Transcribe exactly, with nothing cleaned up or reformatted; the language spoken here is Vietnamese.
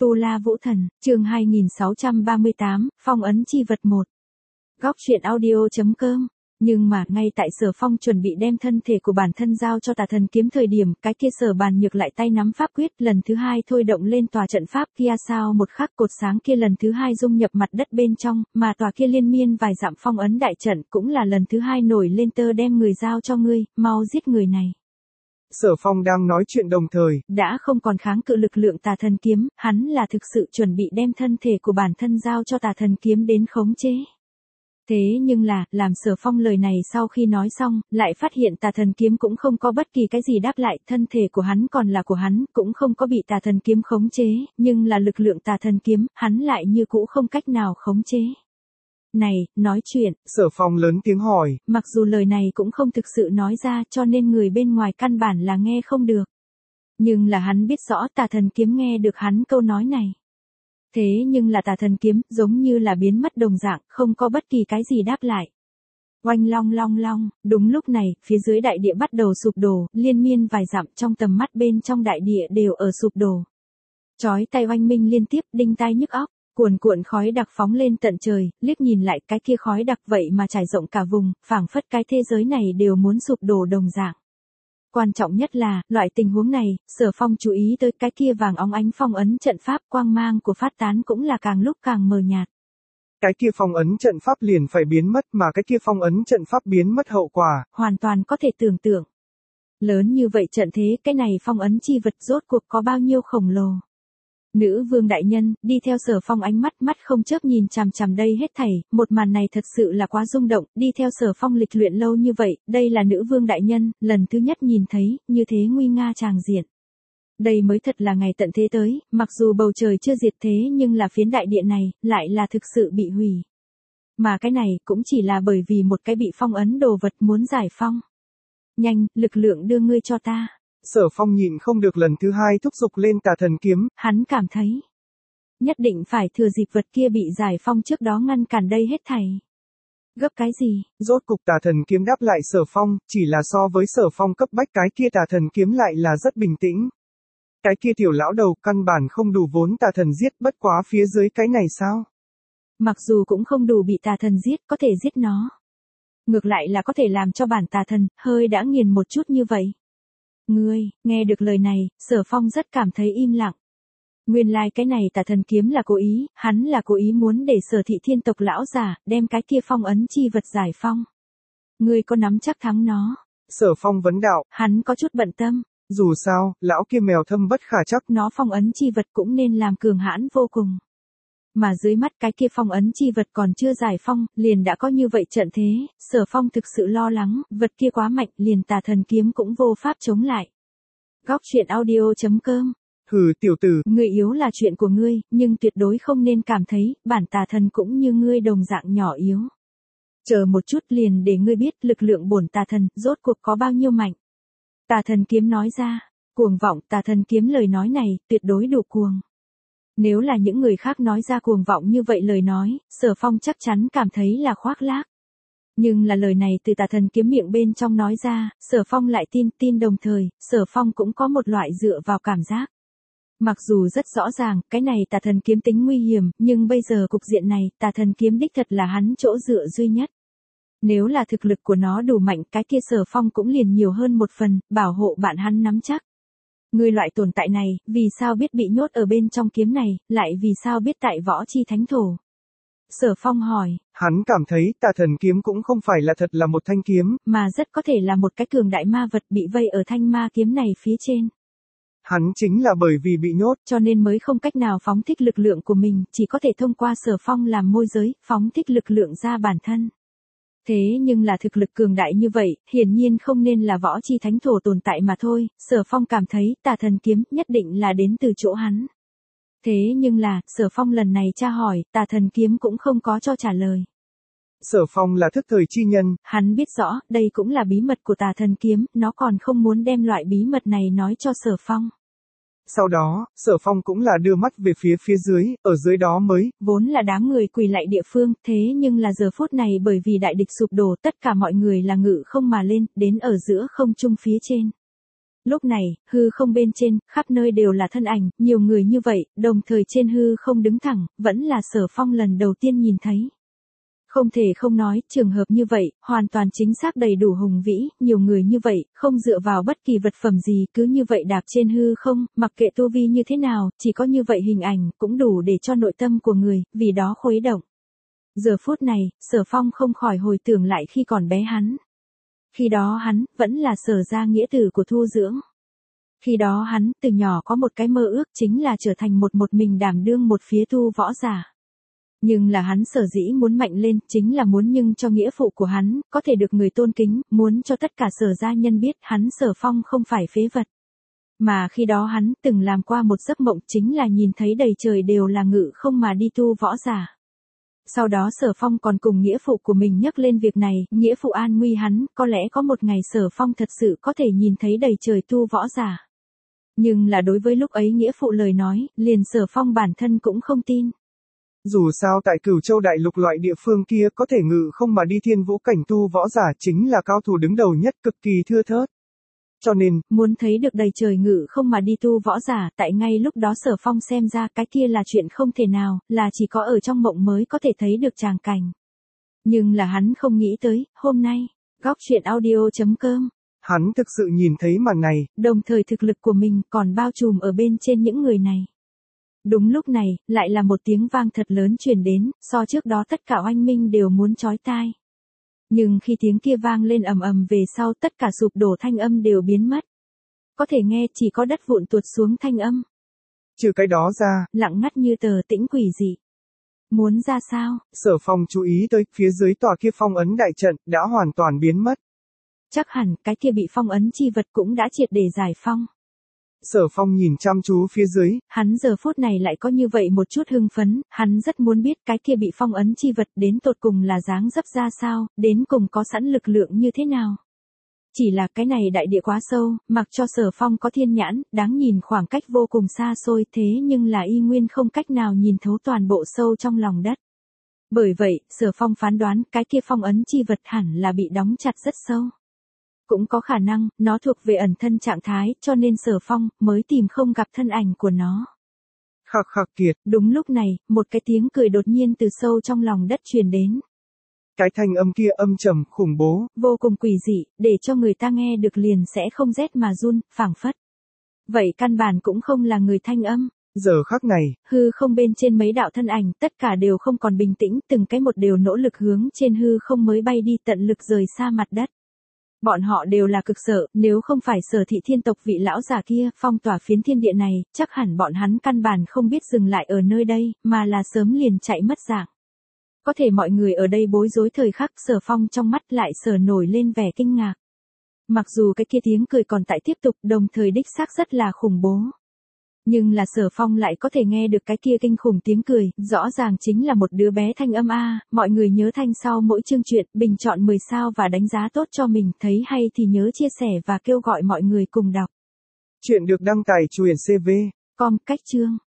Tu La Vũ Thần, chương hai nghìn sáu trăm ba mươi tám, phong ấn chi vật một. Góc truyện audio.com. Nhưng mà, ngay tại Sở Phong chuẩn bị đem thân thể của bản thân giao cho Tà Thần Kiếm thời điểm, cái kia Sở Bàn Nhược lại tay nắm pháp quyết, lần thứ hai thôi động lên tòa trận pháp kia, sao một khắc cột sáng kia lần thứ hai dung nhập mặt đất bên trong, mà tòa kia liên miên vài dặm phong ấn đại trận cũng là lần thứ hai nổi lên tơ đem người giao cho ngươi, mau giết người này. Sở Phong đang nói chuyện đồng thời, đã không còn kháng cự lực lượng Tà Thần Kiếm, hắn là thực sự chuẩn bị đem thân thể của bản thân giao cho Tà Thần Kiếm đến khống chế. Thế nhưng là, làm Sở Phong lời này sau khi nói xong, lại phát hiện Tà Thần Kiếm cũng không có bất kỳ cái gì đáp lại, thân thể của hắn còn là của hắn, cũng không có bị Tà Thần Kiếm khống chế, nhưng là lực lượng Tà Thần Kiếm, hắn lại như cũ không cách nào khống chế. Này, nói chuyện. Sở Phong lớn tiếng hỏi. Mặc dù lời này cũng không thực sự nói ra cho nên người bên ngoài căn bản là nghe không được. Nhưng là hắn biết rõ Tà Thần Kiếm nghe được hắn câu nói này. Thế nhưng là Tà Thần Kiếm giống như là biến mất đồng dạng, không có bất kỳ cái gì đáp lại. Oanh long long long, đúng lúc này, phía dưới đại địa bắt đầu sụp đổ, liên miên vài dặm trong tầm mắt bên trong đại địa đều ở sụp đổ. Chói tai oanh minh liên tiếp, đinh tai nhức óc. Cuồn cuộn khói đặc phóng lên tận trời, liếc nhìn lại cái kia khói đặc vậy mà trải rộng cả vùng, phảng phất cái thế giới này đều muốn sụp đổ đồng dạng. Quan trọng nhất là, loại tình huống này, Sở Phong chú ý tới cái kia vàng óng ánh phong ấn trận pháp, quang mang của phát tán cũng là càng lúc càng mờ nhạt. Cái kia phong ấn trận pháp liền phải biến mất mà cái kia phong ấn trận pháp biến mất hậu quả, hoàn toàn có thể tưởng tượng. Lớn như vậy trận thế, cái này phong ấn chi vật rốt cuộc có bao nhiêu khổng lồ. Nữ vương đại nhân, đi theo Sở Phong ánh mắt mắt không chớp nhìn chằm chằm đây hết thảy, một màn này thật sự là quá rung động, đi theo Sở Phong lịch luyện lâu như vậy, đây là nữ vương đại nhân, lần thứ nhất nhìn thấy, như thế nguy nga tràng diện. Đây mới thật là ngày tận thế tới, mặc dù bầu trời chưa diệt thế nhưng là phiến đại địa này, lại là thực sự bị hủy. Mà cái này cũng chỉ là bởi vì một cái bị phong ấn đồ vật muốn giải phong. Nhanh, lực lượng đưa ngươi cho ta. Sở Phong nhịn không được lần thứ hai thúc giục lên Tà Thần Kiếm, hắn cảm thấy nhất định phải thừa dịp vật kia bị giải phong trước đó ngăn cản đây hết thảy. Gấp cái gì? Rốt cục Tà Thần Kiếm đáp lại Sở Phong, chỉ là so với Sở Phong cấp bách cái kia Tà Thần Kiếm lại là rất bình tĩnh. Cái kia tiểu lão đầu căn bản không đủ vốn Tà Thần giết, bất quá phía dưới cái này sao? Mặc dù cũng không đủ bị Tà Thần giết, có thể giết nó. Ngược lại là có thể làm cho bản Tà Thần hơi đã nghiền một chút như vậy. Ngươi, nghe được lời này, Sở Phong rất cảm thấy im lặng. Nguyên lai like cái này Tà Thần Kiếm là cố ý, hắn là cố ý muốn để Sở Thị Thiên tộc lão giả, đem cái kia phong ấn chi vật giải phong. Ngươi có nắm chắc thắng nó? Sở Phong vấn đạo. Hắn có chút bận tâm. Dù sao, lão kia mèo thâm bất khả chắc. Nó phong ấn chi vật cũng nên làm cường hãn vô cùng. Mà dưới mắt cái kia phong ấn chi vật còn chưa giải phong, liền đã có như vậy trận thế, Sở Phong thực sự lo lắng, vật kia quá mạnh, liền Tà Thần Kiếm cũng vô pháp chống lại. Góc truyện audio.com. Hừ tiểu tử, ngươi yếu là chuyện của ngươi, nhưng tuyệt đối không nên cảm thấy, bản Tà Thần cũng như ngươi đồng dạng nhỏ yếu. Chờ một chút liền để ngươi biết lực lượng bổn Tà Thần, rốt cuộc có bao nhiêu mạnh. Tà Thần Kiếm nói ra, cuồng vọng Tà Thần Kiếm lời nói này, tuyệt đối đủ cuồng. Nếu là những người khác nói ra cuồng vọng như vậy lời nói, Sở Phong chắc chắn cảm thấy là khoác lác. Nhưng là lời này từ Tà Thần Kiếm miệng bên trong nói ra, Sở Phong lại tin tin đồng thời, Sở Phong cũng có một loại dựa vào cảm giác. Mặc dù rất rõ ràng, cái này Tà Thần Kiếm tính nguy hiểm, nhưng bây giờ cục diện này, Tà Thần Kiếm đích thật là hắn chỗ dựa duy nhất. Nếu là thực lực của nó đủ mạnh, cái kia Sở Phong cũng liền nhiều hơn một phần, bảo hộ bạn hắn nắm chắc. Người loại tồn tại này, vì sao biết bị nhốt ở bên trong kiếm này, lại vì sao biết tại võ chi thánh thổ? Sở Phong hỏi. Hắn cảm thấy Tà Thần Kiếm cũng không phải là thật là một thanh kiếm, mà rất có thể là một cái cường đại ma vật bị vây ở thanh ma kiếm này phía trên. Hắn chính là bởi vì bị nhốt, cho nên mới không cách nào phóng thích lực lượng của mình, chỉ có thể thông qua Sở Phong làm môi giới, phóng thích lực lượng ra bản thân. Thế nhưng là thực lực cường đại như vậy, hiển nhiên không nên là võ chi thánh thổ tồn tại mà thôi, Sở Phong cảm thấy Tà Thần Kiếm nhất định là đến từ chỗ hắn. Thế nhưng là, Sở Phong lần này tra hỏi, Tà Thần Kiếm cũng không có cho trả lời. Sở Phong là thức thời chi nhân, hắn biết rõ, đây cũng là bí mật của Tà Thần Kiếm, nó còn không muốn đem loại bí mật này nói cho Sở Phong. Sau đó, Sở Phong cũng là đưa mắt về phía phía dưới, ở dưới đó mới, vốn là đám người quỳ lạy địa phương, thế nhưng là giờ phút này bởi vì đại địch sụp đổ tất cả mọi người là ngự không mà lên, đến ở giữa không trung phía trên. Lúc này, hư không bên trên, khắp nơi đều là thân ảnh, nhiều người như vậy, đồng thời trên hư không đứng thẳng, vẫn là Sở Phong lần đầu tiên nhìn thấy. Không thể không nói, trường hợp như vậy, hoàn toàn chính xác đầy đủ hùng vĩ, nhiều người như vậy, không dựa vào bất kỳ vật phẩm gì, cứ như vậy đạp trên hư không, mặc kệ tu vi như thế nào, chỉ có như vậy hình ảnh, cũng đủ để cho nội tâm của người, vì đó khuấy động. Giờ phút này, Sở Phong không khỏi hồi tưởng lại khi còn bé hắn. Khi đó hắn, vẫn là Sở gia nghĩa tử của Thu Dưỡng. Khi đó hắn, từ nhỏ có một cái mơ ước chính là trở thành một một mình đảm đương một phía tu võ giả. Nhưng là hắn sở dĩ muốn mạnh lên, chính là muốn nhưng cho nghĩa phụ của hắn, có thể được người tôn kính, muốn cho tất cả Sở gia nhân biết hắn Sở Phong không phải phế vật. Mà khi đó hắn từng làm qua một giấc mộng chính là nhìn thấy đầy trời đều là ngự không mà đi tu võ giả. Sau đó Sở Phong còn cùng nghĩa phụ của mình nhắc lên việc này, nghĩa phụ an nguy hắn, có lẽ có một ngày Sở Phong thật sự có thể nhìn thấy đầy trời tu võ giả. Nhưng là đối với lúc ấy nghĩa phụ lời nói, liền Sở Phong bản thân cũng không tin. Dù sao tại Cửu Châu đại lục loại địa phương kia có thể ngự không mà đi thiên vũ cảnh tu võ giả chính là cao thủ đứng đầu nhất, cực kỳ thưa thớt. Cho nên, muốn thấy được đầy trời ngự không mà đi tu võ giả, tại ngay lúc đó Sở Phong xem ra cái kia là chuyện không thể nào, là chỉ có ở trong mộng mới có thể thấy được tràng cảnh. Nhưng là hắn không nghĩ tới, hôm nay, góc truyện audio chấm com. Hắn thực sự nhìn thấy màn này, đồng thời thực lực của mình còn bao trùm ở bên trên những người này. Đúng lúc này, lại là một tiếng vang thật lớn truyền đến, so trước đó tất cả oanh minh đều muốn chói tai. Nhưng khi tiếng kia vang lên ầm ầm về sau tất cả sụp đổ thanh âm đều biến mất. Có thể nghe chỉ có đất vụn tuột xuống thanh âm. Trừ cái đó ra, lặng ngắt như tờ tĩnh quỷ dị. Muốn ra sao? Sở Phong chú ý tới phía dưới tòa kia phong ấn đại trận đã hoàn toàn biến mất. Chắc hẳn cái kia bị phong ấn chi vật cũng đã triệt để giải phong. Sở Phong nhìn chăm chú phía dưới, hắn giờ phút này lại có như vậy một chút hưng phấn, hắn rất muốn biết cái kia bị phong ấn chi vật đến tột cùng là dáng dấp ra sao, đến cùng có sẵn lực lượng như thế nào. Chỉ là cái này đại địa quá sâu, mặc cho Sở Phong có thiên nhãn, đáng nhìn khoảng cách vô cùng xa xôi thế nhưng là y nguyên không cách nào nhìn thấu toàn bộ sâu trong lòng đất. Bởi vậy, Sở Phong phán đoán cái kia phong ấn chi vật hẳn là bị đóng chặt rất sâu. Cũng có khả năng, nó thuộc về ẩn thân trạng thái, cho nên Sở Phong mới tìm không gặp thân ảnh của nó. Khắc khắc kiệt. Đúng lúc này, một cái tiếng cười đột nhiên từ sâu trong lòng đất truyền đến. Cái thanh âm kia âm trầm, khủng bố, vô cùng quỷ dị, để cho người ta nghe được liền sẽ không rét mà run, phảng phất. Vậy căn bản cũng không là người thanh âm. Giờ khắc này, hư không bên trên mấy đạo thân ảnh, tất cả đều không còn bình tĩnh, từng cái một đều nỗ lực hướng trên hư không mới bay đi tận lực rời xa mặt đất. Bọn họ đều là cực sợ, nếu không phải Sở Thị Thiên tộc vị lão già kia phong tỏa phiến thiên địa này, chắc hẳn bọn hắn căn bản không biết dừng lại ở nơi đây, mà là sớm liền chạy mất dạng. Có thể mọi người ở đây bối rối thời khắc, Sở Phong trong mắt lại sở nổi lên vẻ kinh ngạc. Mặc dù cái kia tiếng cười còn tại tiếp tục, đồng thời đích xác rất là khủng bố. Nhưng là Sở Phong lại có thể nghe được cái kia kinh khủng tiếng cười, rõ ràng chính là một đứa bé thanh âm a, mọi người nhớ thanh sau mỗi chương truyện, bình chọn mười sao và đánh giá tốt cho mình, thấy hay thì nhớ chia sẻ và kêu gọi mọi người cùng đọc. Chuyện được đăng tải truyện xê vê. Com cách chương.